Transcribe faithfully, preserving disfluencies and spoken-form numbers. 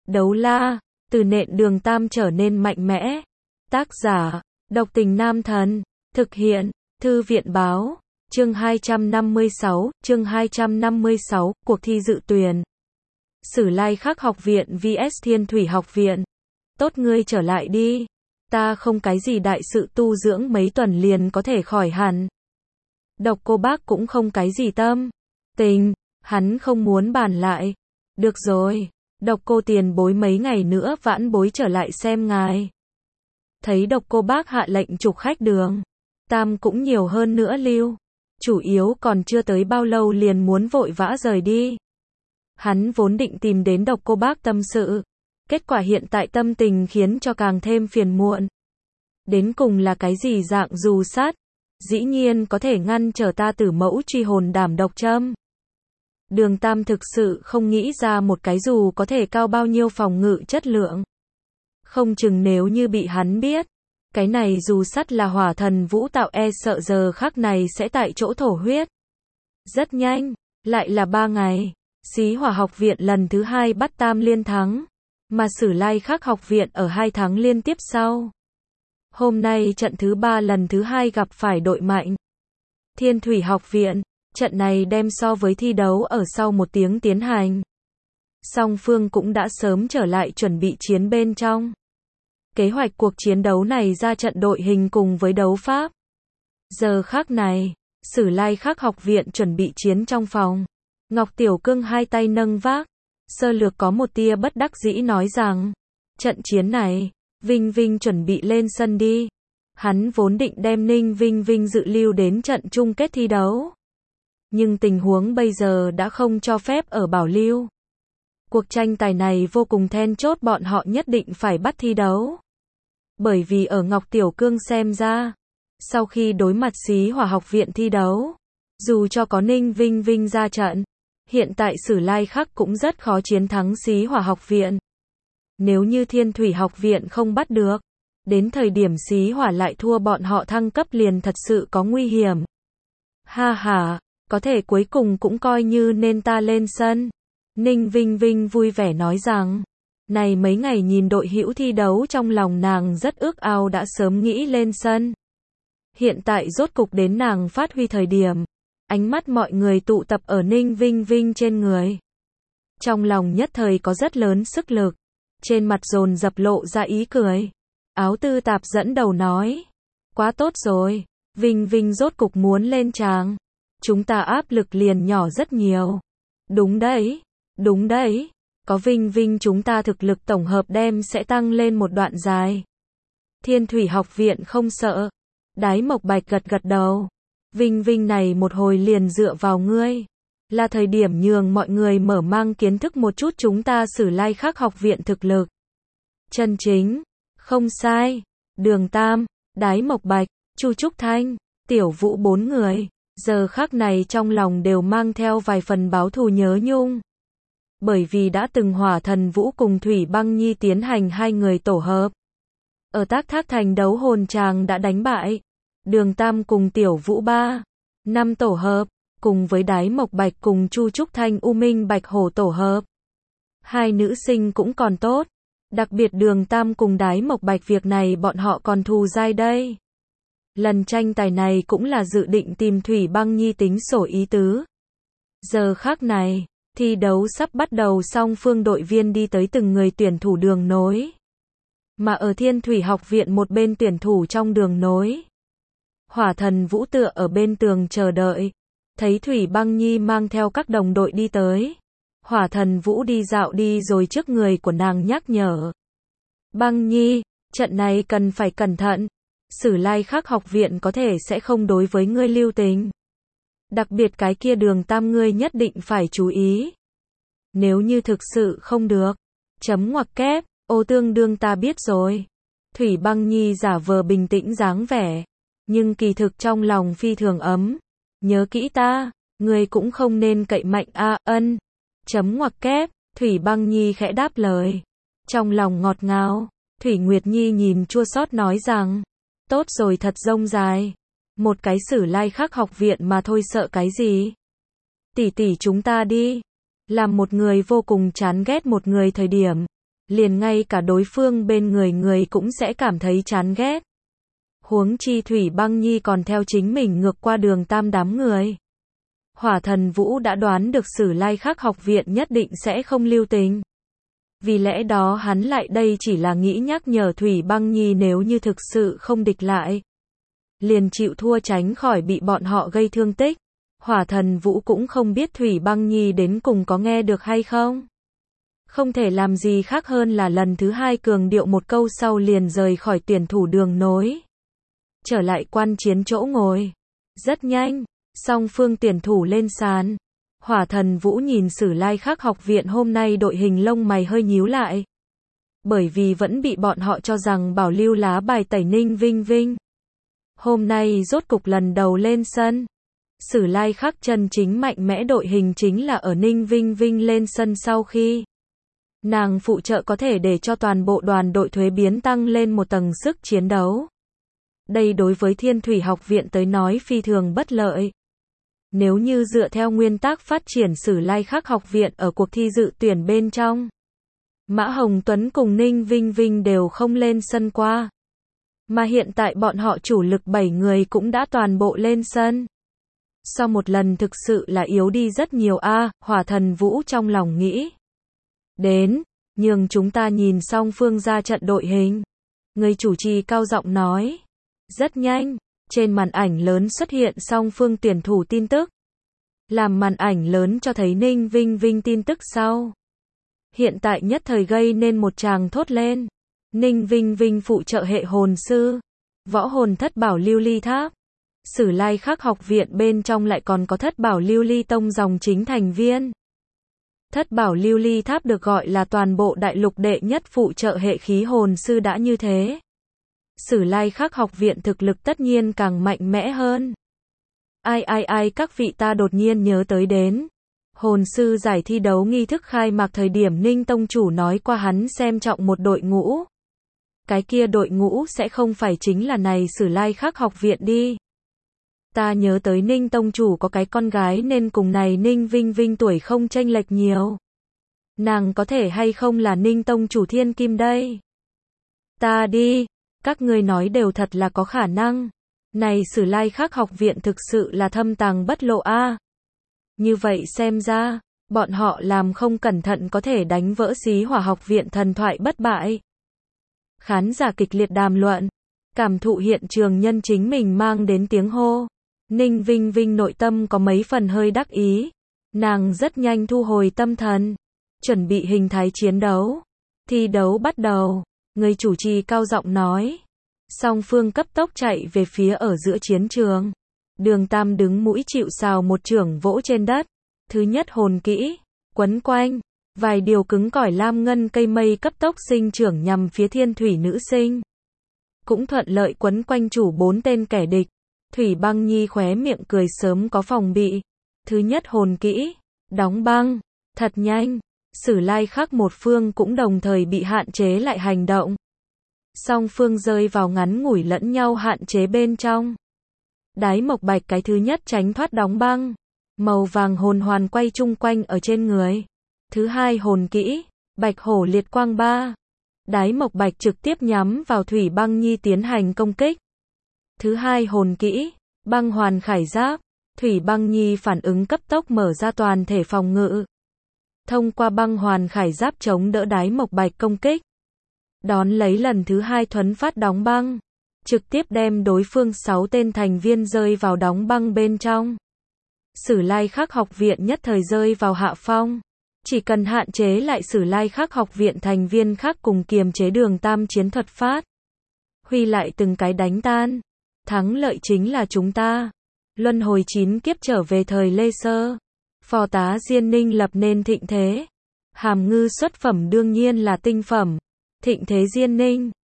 Đấu la, từ nện Đường Tam trở nên mạnh mẽ. Tác giả, Độc Tình Nam Thần. Thực hiện, Thư viện Báo. Chương hai trăm năm mươi sáu, chương hai trăm năm mươi sáu, cuộc thi dự tuyển. Sử Lai Khắc học viện vs Thiên Thủy học viện. Tốt ngươi trở lại đi. Ta không cái gì đại sự, tu dưỡng mấy tuần liền có thể khỏi hẳn. Độc Cô Bác cũng không cái gì tâm tình, hắn không muốn bàn lại. Được rồi, Độc Cô tiền bối mấy ngày nữa vãn bối trở lại xem ngài. Thấy Độc Cô Bác hạ lệnh trục khách Đường Tam cũng nhiều hơn nữa lưu. Chủ yếu còn chưa tới bao lâu liền muốn vội vã rời đi. Hắn vốn định tìm đến Độc Cô Bác tâm sự. Kết quả hiện tại tâm tình khiến cho càng thêm phiền muộn. Đến cùng là cái gì dạng dù sát? Dĩ nhiên có thể ngăn trở ta tử mẫu truy hồn đảm độc châm. Đường Tam thực sự không nghĩ ra một cái dù có thể cao bao nhiêu phòng ngự chất lượng. Không chừng nếu như bị hắn biết, cái này dù sắt là hỏa thần vũ tạo, e sợ giờ khắc này sẽ tại chỗ thổ huyết. Rất nhanh, lại là ba ngày, Xí Hỏa học viện lần thứ hai bắt tam liên thắng, mà Sử Lai Khắc học viện ở hai tháng liên tiếp sau. Hôm nay trận thứ ba lần thứ hai gặp phải đội mạnh Thiên Thủy học viện. Trận này đem so với thi đấu ở sau một tiếng tiến hành. Song phương cũng đã sớm trở lại chuẩn bị chiến bên trong. Kế hoạch cuộc chiến đấu này ra trận đội hình cùng với đấu pháp. Giờ khắc này, Sử Lai Khắc học viện chuẩn bị chiến trong phòng. Ngọc Tiểu Cương hai tay nâng vác, sơ lược có một tia bất đắc dĩ nói rằng, trận chiến này, Vinh Vinh chuẩn bị lên sân đi. Hắn vốn định đem Ninh Vinh Vinh dự lưu đến trận chung kết thi đấu. Nhưng tình huống bây giờ đã không cho phép ở bảo lưu. Cuộc tranh tài này vô cùng then chốt, bọn họ nhất định phải bắt thi đấu. Bởi vì ở Ngọc Tiểu Cương xem ra, sau khi đối mặt Xí Hỏa học viện thi đấu, dù cho có Ninh Vinh Vinh ra trận, hiện tại Sử Lai Khắc cũng rất khó chiến thắng Xí Hỏa học viện. Nếu như Thiên Thủy học viện không bắt được, đến thời điểm Xí Hỏa lại thua bọn họ thăng cấp liền thật sự có nguy hiểm. Ha ha, có thể cuối cùng cũng coi như nên ta lên sân. Ninh Vinh Vinh vui vẻ nói rằng, này mấy ngày nhìn đội hữu thi đấu trong lòng nàng rất ước ao đã sớm nghĩ lên sân. Hiện tại rốt cục đến nàng phát huy thời điểm, ánh mắt mọi người tụ tập ở Ninh Vinh Vinh trên người. Trong lòng nhất thời có rất lớn sức lực, trên mặt dồn dập lộ ra ý cười. Áo Tư Tạp dẫn đầu nói, quá tốt rồi, Vinh Vinh rốt cục muốn lên tràng. Chúng ta áp lực liền nhỏ rất nhiều. Đúng đấy, đúng đấy, có Vinh Vinh chúng ta thực lực tổng hợp đem sẽ tăng lên một đoạn dài. Thiên Thủy học viện không sợ. Đái Mộc Bạch gật gật đầu. Vinh Vinh này một hồi liền dựa vào ngươi. Là thời điểm nhường mọi người mở mang kiến thức một chút chúng ta Sử Lai Khắc học viện thực lực. Chân chính, không sai. Đường Tam, Đái Mộc Bạch, Chu Trúc Thanh, Tiểu Vũ bốn người. Giờ khắc này trong lòng đều mang theo vài phần báo thù nhớ nhung. Bởi vì đã từng Hỏa Thần Vũ cùng Thủy Băng Nhi tiến hành hai người tổ hợp. Ở Tác Thác Thành đấu hồn tràng đã đánh bại Đường Tam cùng Tiểu Vũ ba, năm tổ hợp, cùng với Đái Mộc Bạch cùng Chu Trúc Thanh U Minh Bạch Hổ tổ hợp. Hai nữ sinh cũng còn tốt, đặc biệt Đường Tam cùng Đái Mộc Bạch việc này bọn họ còn thù dai đây. Lần tranh tài này cũng là dự định tìm Thủy Băng Nhi tính sổ ý tứ. Giờ khắc này, thi đấu sắp bắt đầu, song phương đội viên đi tới từng người tuyển thủ đường nối. Mà ở Thiên Thủy học viện một bên tuyển thủ trong đường nối. Hỏa Thần Vũ tựa ở bên tường chờ đợi. Thấy Thủy Băng Nhi mang theo các đồng đội đi tới. Hỏa Thần Vũ đi dạo đi rồi trước người của nàng nhắc nhở. Băng Nhi, trận này cần phải cẩn thận. Sử Lai Khắc học viện có thể sẽ không đối với ngươi lưu tình. Đặc biệt cái kia Đường Tam ngươi nhất định phải chú ý. Nếu như thực sự không được, chấm ngoặc kép, ô tương đương ta biết rồi. Thủy Băng Nhi giả vờ bình tĩnh dáng vẻ, nhưng kỳ thực trong lòng phi thường ấm. Nhớ kỹ ta, ngươi cũng không nên cậy mạnh a, ân. Chấm ngoặc kép, Thủy Băng Nhi khẽ đáp lời. Trong lòng ngọt ngào, Thủy Nguyệt Nhi nhìn chua xót nói rằng, tốt rồi thật rông dài. Một cái Sử Lai Khắc học viện mà thôi sợ cái gì. Tỷ tỷ chúng ta đi. Làm một người vô cùng chán ghét một người thời điểm, liền ngay cả đối phương bên người người cũng sẽ cảm thấy chán ghét. Huống chi Thủy Băng Nhi còn theo chính mình ngược qua Đường Tam đám người. Hỏa Thần Vũ đã đoán được Sử Lai Khắc học viện nhất định sẽ không lưu tình. Vì lẽ đó hắn lại đây chỉ là nghĩ nhắc nhở Thủy Băng Nhi nếu như thực sự không địch lại, liền chịu thua tránh khỏi bị bọn họ gây thương tích. Hỏa Thần Vũ cũng không biết Thủy Băng Nhi đến cùng có nghe được hay không. Không thể làm gì khác hơn là lần thứ hai cường điệu một câu sau liền rời khỏi tuyển thủ đường nối. Trở lại quan chiến chỗ ngồi. Rất nhanh, song phương tuyển thủ lên sàn. Hỏa Thần Vũ nhìn Sử Lai Khắc học viện hôm nay đội hình lông mày hơi nhíu lại. Bởi vì vẫn bị bọn họ cho rằng bảo lưu lá bài tẩy Ninh Vinh Vinh. Hôm nay rốt cục lần đầu lên sân. Sử Lai Khắc chân chính mạnh mẽ đội hình chính là ở Ninh Vinh Vinh lên sân sau khi nàng phụ trợ có thể để cho toàn bộ đoàn đội thuế biến tăng lên một tầng sức chiến đấu. Đây đối với Thiên Thủy học viện tới nói phi thường bất lợi. Nếu như dựa theo nguyên tắc phát triển Sử Lai Khắc học viện ở cuộc thi dự tuyển bên trong, Mã Hồng Tuấn cùng Ninh Vinh Vinh đều không lên sân qua. Mà hiện tại bọn họ chủ lực bảy người cũng đã toàn bộ lên sân. Sau một lần thực sự là yếu đi rất nhiều a, à, Hỏa Thần Vũ trong lòng nghĩ. Đến, nhường chúng ta nhìn song phương ra trận đội hình. Người chủ trì cao giọng nói. Rất nhanh, trên màn ảnh lớn xuất hiện song phương tuyển thủ tin tức. Làm màn ảnh lớn cho thấy Ninh Vinh Vinh tin tức sau. Hiện tại nhất thời gây nên một tràng thốt lên. Ninh Vinh Vinh phụ trợ hệ hồn sư. Võ hồn thất bảo lưu ly tháp. Sử Lai Khắc học viện bên trong lại còn có thất bảo lưu ly tông dòng chính thành viên. Thất bảo lưu ly tháp được gọi là toàn bộ đại lục đệ nhất phụ trợ hệ khí hồn sư đã như thế. Sử Lai Khắc học viện thực lực tất nhiên càng mạnh mẽ hơn. Ai ai ai các vị ta đột nhiên nhớ tới đến. Hồn sư giải thi đấu nghi thức khai mạc thời điểm Ninh Tông Chủ nói qua hắn xem trọng một đội ngũ. Cái kia đội ngũ sẽ không phải chính là này Sử Lai Khắc học viện đi. Ta nhớ tới Ninh Tông Chủ có cái con gái nên cùng này Ninh Vinh Vinh tuổi không chênh lệch nhiều. Nàng có thể hay không là Ninh Tông Chủ thiên kim đây? Ta đi, các ngươi nói đều thật là có khả năng. Này Sử Lai Khắc học viện thực sự là thâm tàng bất lộ a. À. Như vậy xem ra, bọn họ làm không cẩn thận có thể đánh vỡ Xí Hỏa học viện thần thoại bất bại. Khán giả kịch liệt đàm luận, cảm thụ hiện trường nhân chính mình mang đến tiếng hô. Ninh Vinh Vinh nội tâm có mấy phần hơi đắc ý. Nàng rất nhanh thu hồi tâm thần, chuẩn bị hình thái chiến đấu. Thi đấu bắt đầu, người chủ trì cao giọng nói. Song phương cấp tốc chạy về phía ở giữa chiến trường. Đường Tam đứng mũi chịu sào một chưởng vỗ trên đất. Thứ nhất hồn kỹ, quấn quanh, vài điều cứng cỏi lam ngân cây mây cấp tốc sinh trưởng nhằm phía Thiên Thủy nữ sinh. Cũng thuận lợi quấn quanh chủ bốn tên kẻ địch. Thủy Băng Nhi khóe miệng cười sớm có phòng bị. Thứ nhất hồn kỹ, đóng băng, thật nhanh. Sử Lai Khắc một phương cũng đồng thời bị hạn chế lại hành động. Song phương rơi vào ngắn ngủi lẫn nhau hạn chế bên trong. Đái Mộc Bạch cái thứ nhất tránh thoát đóng băng. Màu vàng hồn hoàn quay chung quanh ở trên người. Thứ hai hồn kỹ, Bạch Hổ liệt quang ba. Đái Mộc Bạch trực tiếp nhắm vào Thủy Băng Nhi tiến hành công kích. Thứ hai hồn kỹ, băng hoàn khải giáp. Thủy Băng Nhi phản ứng cấp tốc mở ra toàn thể phòng ngự. Thông qua băng hoàn khải giáp chống đỡ Đái Mộc Bạch công kích. Đón lấy lần thứ hai thuấn phát đóng băng. Trực tiếp đem đối phương sáu tên thành viên rơi vào đóng băng bên trong. Sử Lai Khắc học viện nhất thời rơi vào hạ phong. Chỉ cần hạn chế lại Sử Lai Khắc học viện thành viên khác cùng kiềm chế Đường Tam chiến thuật phát. Huy lại từng cái đánh tan. Thắng lợi chính là chúng ta. Luân hồi chín kiếp trở về thời Lê Sơ. Phò tá Diên Ninh lập nên thịnh thế. Hàm ngư xuất phẩm đương nhiên là tinh phẩm. Thịnh thế Diên Ninh.